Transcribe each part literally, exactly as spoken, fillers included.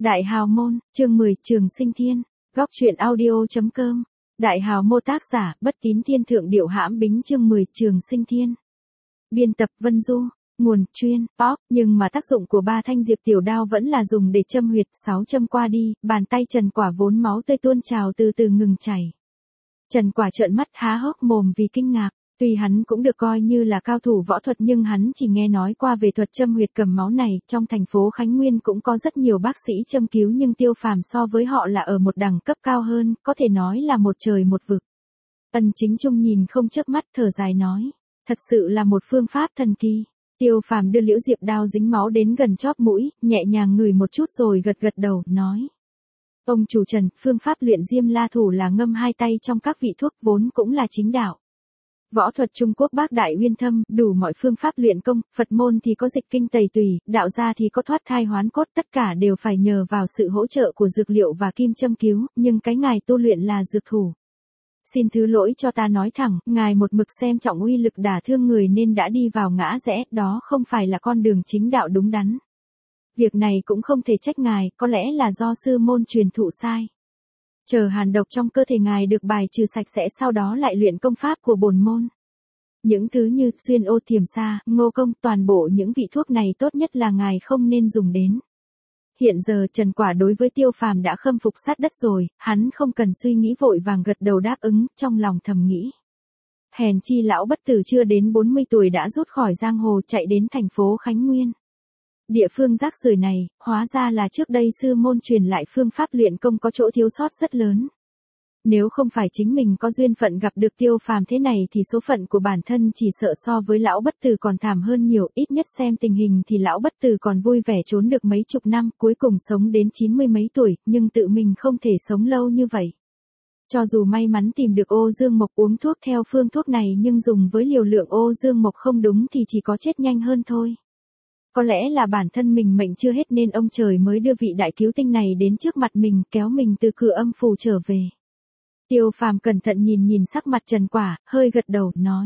Đại hào môn, chương mười, Trường Sinh Thiên. Góc truyện audio.com. Đại hào mô tác giả, Bất Tín Thiên Thượng Điệu Hãm Bính chương mười, Trường Sinh Thiên. Biên tập Vân Du. Nguồn chuyên, pop, nhưng mà tác dụng của ba thanh diệp tiểu đao vẫn là dùng để châm huyệt, sáu châm qua đi, bàn tay Trần Quả vốn máu tươi tuôn trào từ từ ngừng chảy. Trần Quả trợn mắt há hốc mồm vì kinh ngạc. Tuy hắn cũng được coi như là cao thủ võ thuật nhưng hắn chỉ nghe nói qua về thuật châm huyệt cầm máu này, trong thành phố Khánh Nguyên cũng có rất nhiều bác sĩ châm cứu nhưng Tiêu Phàm so với họ là ở một đẳng cấp cao hơn, có thể nói là một trời một vực. Ân Chính Trung nhìn không chớp mắt thở dài nói, thật sự là một phương pháp thần kỳ. Tiêu Phàm đưa liễu diệp đao dính máu đến gần chóp mũi, nhẹ nhàng ngửi một chút rồi gật gật đầu, nói. Ông chủ Trần, phương pháp luyện diêm la thủ là ngâm hai tay trong các vị thuốc vốn cũng là chính đạo. Võ thuật Trung Quốc bác đại uyên thâm, đủ mọi phương pháp luyện công, Phật môn thì có dịch kinh tẩy tùy, đạo gia thì có thoát thai hoán cốt, tất cả đều phải nhờ vào sự hỗ trợ của dược liệu và kim châm cứu, nhưng cái ngài tu luyện là dược thủ. Xin thứ lỗi cho ta nói thẳng, ngài một mực xem trọng uy lực đả thương người nên đã đi vào ngã rẽ, đó không phải là con đường chính đạo đúng đắn. Việc này cũng không thể trách ngài, có lẽ là do sư môn truyền thụ sai. Chờ hàn độc trong cơ thể ngài được bài trừ sạch sẽ sau đó lại luyện công pháp của bổn môn. Những thứ như xuyên ô thiềm sa, ngô công, toàn bộ những vị thuốc này tốt nhất là ngài không nên dùng đến. Hiện giờ Trần Quả đối với Tiêu Phàm đã khâm phục sát đất rồi, hắn không cần suy nghĩ vội vàng gật đầu đáp ứng, trong lòng thầm nghĩ. Hèn chi lão bất tử chưa đến bốn mươi tuổi đã rút khỏi giang hồ chạy đến thành phố Khánh Nguyên. Địa phương rác rưởi này, hóa ra là trước đây sư môn truyền lại phương pháp luyện công có chỗ thiếu sót rất lớn. Nếu không phải chính mình có duyên phận gặp được Tiêu Phàm thế này thì số phận của bản thân chỉ sợ so với lão bất tử còn thảm hơn nhiều, ít nhất xem tình hình thì lão bất tử còn vui vẻ trốn được mấy chục năm, cuối cùng sống đến chín mươi mấy tuổi, nhưng tự mình không thể sống lâu như vậy. Cho dù may mắn tìm được ô dương mộc uống thuốc theo phương thuốc này nhưng dùng với liều lượng ô dương mộc không đúng thì chỉ có chết nhanh hơn thôi. Có lẽ là bản thân mình mệnh chưa hết nên ông trời mới đưa vị đại cứu tinh này đến trước mặt mình, kéo mình từ cửa âm phủ trở về. Tiêu Phàm cẩn thận nhìn nhìn sắc mặt Trần Quả, hơi gật đầu, nói.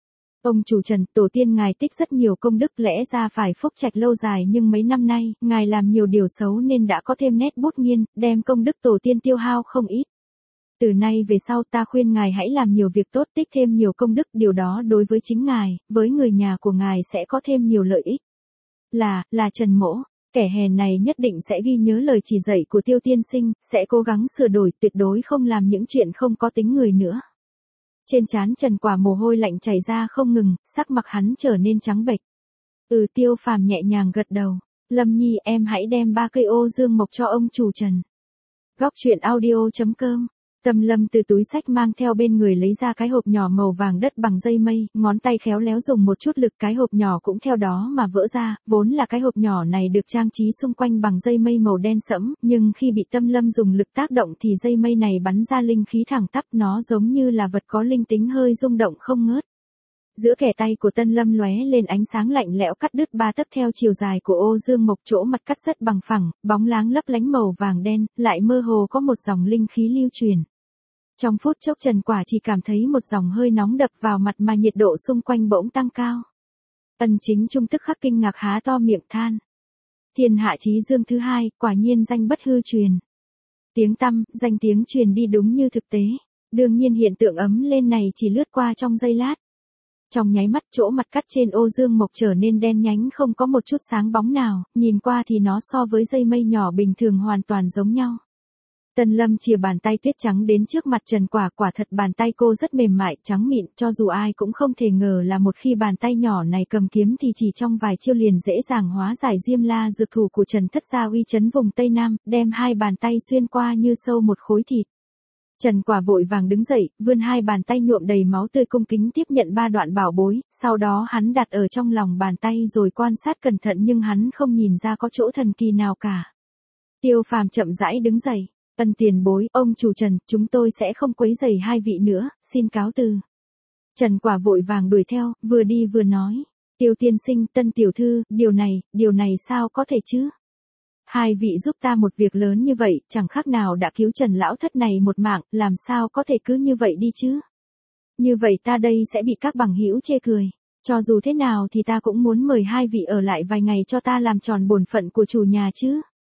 Ông chủ Trần, tổ tiên ngài tích rất nhiều công đức, lẽ ra phải phúc trạch lâu dài nhưng mấy năm nay, ngài làm nhiều điều xấu nên đã có thêm nét bút nghiên, đem công đức tổ tiên tiêu hao không ít. Từ nay về sau ta khuyên ngài hãy làm nhiều việc tốt, tích thêm nhiều công đức, điều đó đối với chính ngài, với người nhà của ngài sẽ có thêm nhiều lợi ích. Là, là Trần Mỗ, kẻ hèn này nhất định sẽ ghi nhớ lời chỉ dạy của Tiêu tiên sinh, sẽ cố gắng sửa đổi, tuyệt đối không làm những chuyện không có tính người nữa. Trên trán Trần Quả mồ hôi lạnh chảy ra không ngừng, sắc mặt hắn trở nên trắng bệch. Ừ, Tiêu Phàm nhẹ nhàng gật đầu. Lâm Nhi, em hãy đem ba cây ô dương mộc cho ông chủ Trần. Góc truyện audio.com. Tâm Lâm từ túi xách mang theo bên người lấy ra cái hộp nhỏ màu vàng đất bằng dây mây, ngón tay khéo léo dùng một chút lực, cái hộp nhỏ cũng theo đó mà vỡ ra, vốn là cái hộp nhỏ này được trang trí xung quanh bằng dây mây màu đen sẫm, nhưng khi bị Tâm Lâm dùng lực tác động thì dây mây này bắn ra linh khí thẳng tắp, nó giống như là vật có linh tính hơi rung động không ngớt. Giữa kẻ tay của Tân Lâm lóe lên ánh sáng lạnh lẽo cắt đứt ba tấc theo chiều dài của ô dương mộc, chỗ mặt cắt rất bằng phẳng, bóng láng lấp lánh màu vàng đen, lại mơ hồ có một dòng linh khí lưu truyền. Trong phút chốc Trần Quả chỉ cảm thấy một dòng hơi nóng đập vào mặt mà nhiệt độ xung quanh bỗng tăng cao. Ân Chính Trung tức khắc kinh ngạc há to miệng than. Thiên hạ chí dương thứ hai, quả nhiên danh bất hư truyền. Tiếng tăm, danh tiếng truyền đi đúng như thực tế. Đương nhiên hiện tượng ấm lên này chỉ lướt qua trong giây lát. Trong nháy mắt chỗ mặt cắt trên ô dương mộc trở nên đen nhánh không có một chút sáng bóng nào, nhìn qua thì nó so với dây mây nhỏ bình thường hoàn toàn giống nhau. Tân Lâm chìa bàn tay tuyết trắng đến trước mặt Trần Quả, quả thật bàn tay cô rất mềm mại, trắng mịn, cho dù ai cũng không thể ngờ là một khi bàn tay nhỏ này cầm kiếm thì chỉ trong vài chiêu liền dễ dàng hóa giải diêm la dược thủ của Trần Thất Gia uy chấn vùng Tây Nam, đem hai bàn tay xuyên qua như sâu một khối thịt. Trần Quả vội vàng đứng dậy, vươn hai bàn tay nhuộm đầy máu tươi cung kính tiếp nhận ba đoạn bảo bối, sau đó hắn đặt ở trong lòng bàn tay rồi quan sát cẩn thận nhưng hắn không nhìn ra có chỗ thần kỳ nào cả. Tiêu Phàm chậm rãi đứng dậy. Ân tiền bối, ông chủ Trần, chúng tôi sẽ không quấy rầy hai vị nữa, xin cáo từ. Trần Quả vội vàng đuổi theo, vừa đi vừa nói. Tiêu tiên sinh, Tân tiểu thư, điều này, điều này sao có thể chứ? Hai vị giúp ta một việc lớn như vậy, chẳng khác nào đã cứu Trần lão thất này một mạng, làm sao có thể cứ như vậy đi chứ? Như vậy ta đây sẽ bị các bằng hữu chê cười. Cho dù thế nào thì ta cũng muốn mời hai vị ở lại vài ngày cho ta làm tròn bổn phận của chủ nhà chứ.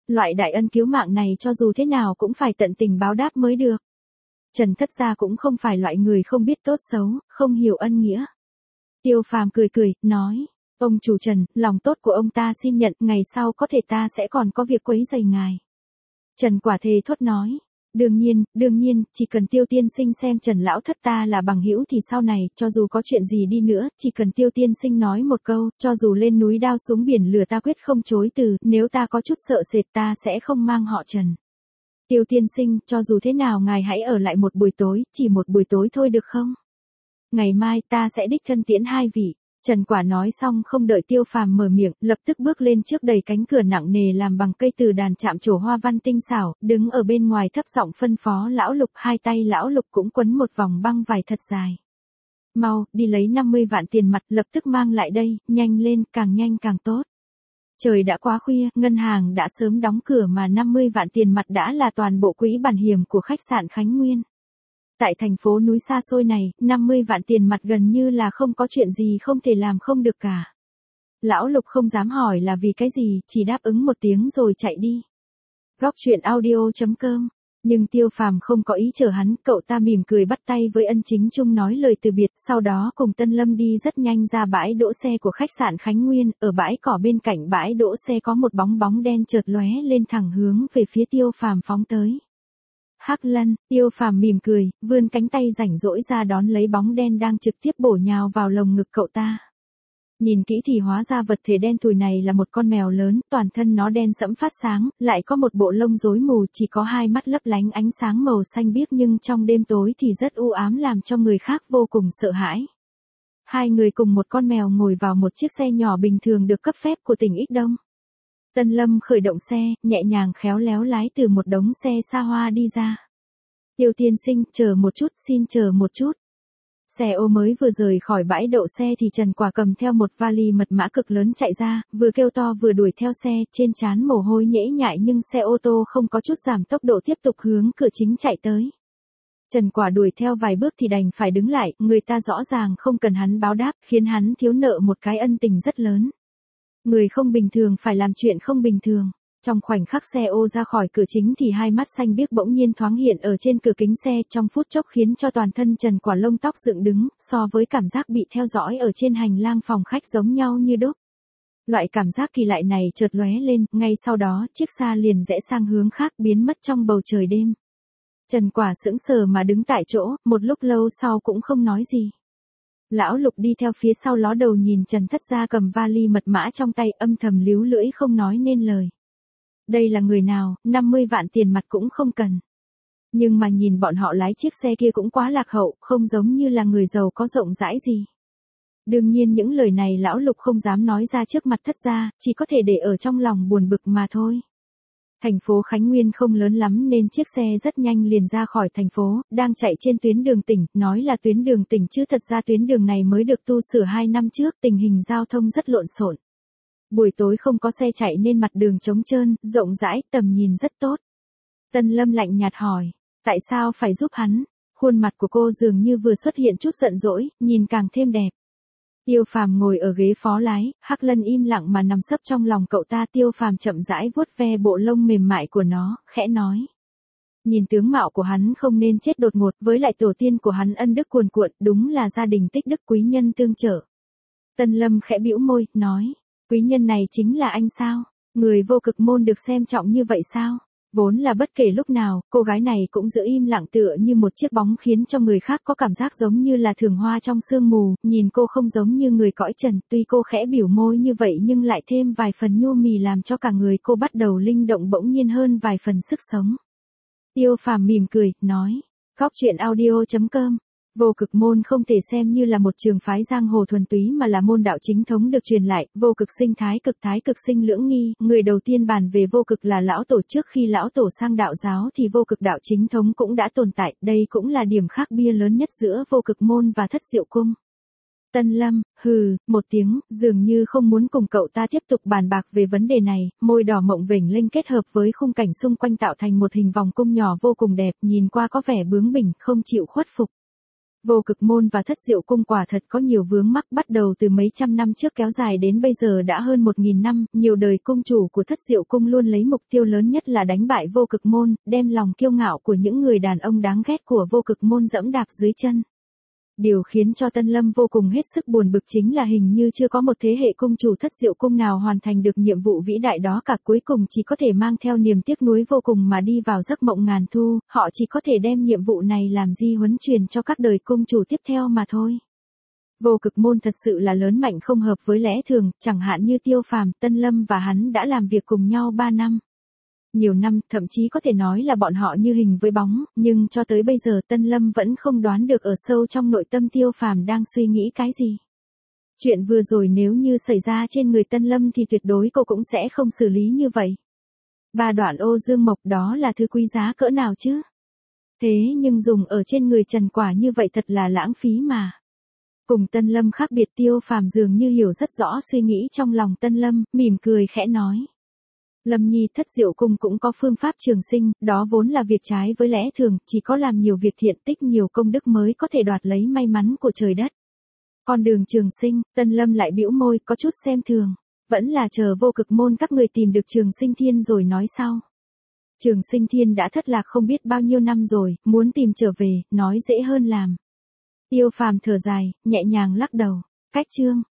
Loại đại ân cứu mạng này cho dù thế nào cũng phải tận tình báo đáp mới được. Trần Thất Gia cũng không phải loại người không biết tốt xấu, không hiểu ân nghĩa. Tiêu Phàm cười cười, nói, ông chủ Trần, lòng tốt của ông ta xin nhận, ngày sau có thể ta sẽ còn có việc quấy rầy ngài. Trần Quả thề thốt nói, đương nhiên, đương nhiên, chỉ cần Tiêu tiên sinh xem Trần lão thất ta là bằng hữu thì sau này, cho dù có chuyện gì đi nữa, chỉ cần Tiêu tiên sinh nói một câu, cho dù lên núi đao xuống biển lửa ta quyết không chối từ, nếu ta có chút sợ sệt ta sẽ không mang họ Trần. Tiêu tiên sinh, cho dù thế nào ngài hãy ở lại một buổi tối, chỉ một buổi tối thôi được không? Ngày mai ta sẽ đích thân tiễn hai vị. Trần Quả nói xong không đợi Tiêu Phàm mở miệng, lập tức bước lên trước đẩy cánh cửa nặng nề làm bằng cây từ đàn chạm trổ hoa văn tinh xảo, đứng ở bên ngoài thấp giọng phân phó lão Lục, hai tay lão Lục cũng quấn một vòng băng vải thật dài. Mau, đi lấy năm mươi vạn tiền mặt, lập tức mang lại đây, nhanh lên, càng nhanh càng tốt. Trời đã quá khuya, ngân hàng đã sớm đóng cửa mà năm mươi vạn tiền mặt đã là toàn bộ quỹ bảo hiểm của khách sạn Khánh Nguyên. Tại thành phố núi xa xôi này, năm mươi vạn tiền mặt gần như là không có chuyện gì không thể làm không được cả. Lão Lục không dám hỏi là vì cái gì, chỉ đáp ứng một tiếng rồi chạy đi. Góc truyện audio chấm com. Nhưng Tiêu Phàm không có ý chờ hắn, cậu ta mỉm cười bắt tay với Ân Chính Trung nói lời từ biệt, sau đó cùng Tân Lâm đi rất nhanh ra bãi đỗ xe của khách sạn Khánh Nguyên, ở bãi cỏ bên cạnh bãi đỗ xe có một bóng bóng đen chợt lóe lên thẳng hướng về phía Tiêu Phàm phóng tới. Hắc Lân, Tiêu Phàm mỉm cười, vươn cánh tay rảnh rỗi ra đón lấy bóng đen đang trực tiếp bổ nhào vào lồng ngực cậu ta. Nhìn kỹ thì hóa ra vật thể đen thui này là một con mèo lớn, toàn thân nó đen sẫm phát sáng, lại có một bộ lông rối mù, chỉ có hai mắt lấp lánh ánh sáng màu xanh biếc nhưng trong đêm tối thì rất u ám làm cho người khác vô cùng sợ hãi. Hai người cùng một con mèo ngồi vào một chiếc xe nhỏ bình thường được cấp phép của tỉnh Ích Đông. Tân Lâm khởi động xe, nhẹ nhàng khéo léo lái từ một đống xe xa hoa đi ra. Tiêu tiên sinh, chờ một chút, xin chờ một chút. Xe ô mới vừa rời khỏi bãi đậu xe thì Trần Quả cầm theo một vali mật mã cực lớn chạy ra, vừa kêu to vừa đuổi theo xe, trên trán mồ hôi nhễ nhại nhưng xe ô tô không có chút giảm tốc độ tiếp tục hướng cửa chính chạy tới. Trần Quả đuổi theo vài bước thì đành phải đứng lại, người ta rõ ràng không cần hắn báo đáp, khiến hắn thiếu nợ một cái ân tình rất lớn. Người không bình thường phải làm chuyện không bình thường. Trong khoảnh khắc xe ô ra khỏi cửa chính thì hai mắt xanh biếc bỗng nhiên thoáng hiện ở trên cửa kính xe trong phút chốc khiến cho toàn thân Trần Quả lông tóc dựng đứng, so với cảm giác bị theo dõi ở trên hành lang phòng khách giống nhau như đúc. Loại cảm giác kỳ lạ này chợt lóe lên, ngay sau đó chiếc xa liền rẽ sang hướng khác biến mất trong bầu trời đêm. Trần Quả sững sờ mà đứng tại chỗ, một lúc lâu sau cũng không nói gì. Lão Lục đi theo phía sau ló đầu nhìn Trần Thất Gia cầm vali mật mã trong tay âm thầm líu lưỡi không nói nên lời. Đây là người nào, năm mươi vạn tiền mặt cũng không cần. Nhưng mà nhìn bọn họ lái chiếc xe kia cũng quá lạc hậu, không giống như là người giàu có rộng rãi gì. Đương nhiên những lời này Lão Lục không dám nói ra trước mặt Thất Gia, chỉ có thể để ở trong lòng buồn bực mà thôi. Thành phố Khánh Nguyên không lớn lắm nên chiếc xe rất nhanh liền ra khỏi thành phố, đang chạy trên tuyến đường tỉnh, nói là tuyến đường tỉnh chứ thật ra tuyến đường này mới được tu sửa hai năm trước, tình hình giao thông rất lộn xộn. Buổi tối không có xe chạy nên mặt đường trống trơn, rộng rãi, tầm nhìn rất tốt. Tân Lâm lạnh nhạt hỏi, tại sao phải giúp hắn? Khuôn mặt của cô dường như vừa xuất hiện chút giận dỗi, nhìn càng thêm đẹp. Tiêu Phàm ngồi ở ghế phó lái, Hắc Lân im lặng mà nằm sấp trong lòng cậu ta. Tiêu Phàm chậm rãi vuốt ve bộ lông mềm mại của nó, khẽ nói. Nhìn tướng mạo của hắn không nên chết đột ngột, với lại tổ tiên của hắn ân đức cuồn cuộn, đúng là gia đình tích đức quý nhân tương trợ. Tân Lâm khẽ bĩu môi, nói, quý nhân này chính là anh sao? Người vô cực môn được xem trọng như vậy sao? Vốn là bất kể lúc nào, cô gái này cũng giữ im lặng tựa như một chiếc bóng khiến cho người khác có cảm giác giống như là thường hoa trong sương mù, nhìn cô không giống như người cõi trần, tuy cô khẽ biểu môi như vậy nhưng lại thêm vài phần nhu mì làm cho cả người cô bắt đầu linh động bỗng nhiên hơn vài phần sức sống. Tiêu Phàm mỉm cười, nói, góc truyện audio chấm com. Vô cực môn không thể xem như là một trường phái giang hồ thuần túy mà là môn đạo chính thống được truyền lại, vô cực sinh thái cực thái cực sinh lưỡng nghi, người đầu tiên bàn về vô cực là lão tổ. Trước khi lão tổ sang đạo giáo thì vô cực đạo chính thống cũng đã tồn tại, đây cũng là điểm khác biệt lớn nhất giữa vô cực môn và Thất Diệu cung. Tân Lâm, hừ, một tiếng, dường như không muốn cùng cậu ta tiếp tục bàn bạc về vấn đề này, môi đỏ mộng vểnh lên kết hợp với khung cảnh xung quanh tạo thành một hình vòng cung nhỏ vô cùng đẹp, nhìn qua có vẻ bướng bỉnh, không chịu khuất phục. Vô Cực Môn và Thất Diệu Cung quả thật có nhiều vướng mắc, bắt đầu từ mấy trăm năm trước kéo dài đến bây giờ đã hơn một nghìn năm, nhiều đời cung chủ của Thất Diệu Cung luôn lấy mục tiêu lớn nhất là đánh bại Vô Cực Môn, đem lòng kiêu ngạo của những người đàn ông đáng ghét của Vô Cực Môn dẫm đạp dưới chân. Điều khiến cho Tân Lâm vô cùng hết sức buồn bực chính là hình như chưa có một thế hệ cung chủ Thất Diệu Cung nào hoàn thành được nhiệm vụ vĩ đại đó cả, cuối cùng chỉ có thể mang theo niềm tiếc nuối vô cùng mà đi vào giấc mộng ngàn thu, họ chỉ có thể đem nhiệm vụ này làm di huấn truyền cho các đời cung chủ tiếp theo mà thôi. Vô Cực Môn thật sự là lớn mạnh không hợp với lẽ thường, chẳng hạn như Tiêu Phàm, Tân Lâm và hắn đã làm việc cùng nhau ba năm. Nhiều năm, thậm chí có thể nói là bọn họ như hình với bóng, nhưng cho tới bây giờ Tân Lâm vẫn không đoán được ở sâu trong nội tâm Tiêu Phàm đang suy nghĩ cái gì. Chuyện vừa rồi nếu như xảy ra trên người Tân Lâm thì tuyệt đối cô cũng sẽ không xử lý như vậy. Ba đoạn ô dương mộc đó là thứ quý giá cỡ nào chứ? Thế nhưng dùng ở trên người Trần quả như vậy thật là lãng phí mà. Cùng Tân Lâm khác biệt, Tiêu Phàm dường như hiểu rất rõ suy nghĩ trong lòng Tân Lâm, mỉm cười khẽ nói. Lâm Nhi, Thất Diệu Cung cũng có phương pháp trường sinh, đó vốn là việc trái với lẽ thường, chỉ có làm nhiều việc thiện tích nhiều công đức mới có thể đoạt lấy may mắn của trời đất. Con đường trường sinh, Tân Lâm lại bĩu môi, có chút xem thường. Vẫn là chờ Vô Cực Môn các người tìm được Trường Sinh Thiên rồi nói sau. Trường Sinh Thiên đã thất lạc không biết bao nhiêu năm rồi, muốn tìm trở về, nói dễ hơn làm. Tiêu Phàm thở dài, nhẹ nhàng lắc đầu. Cách chương.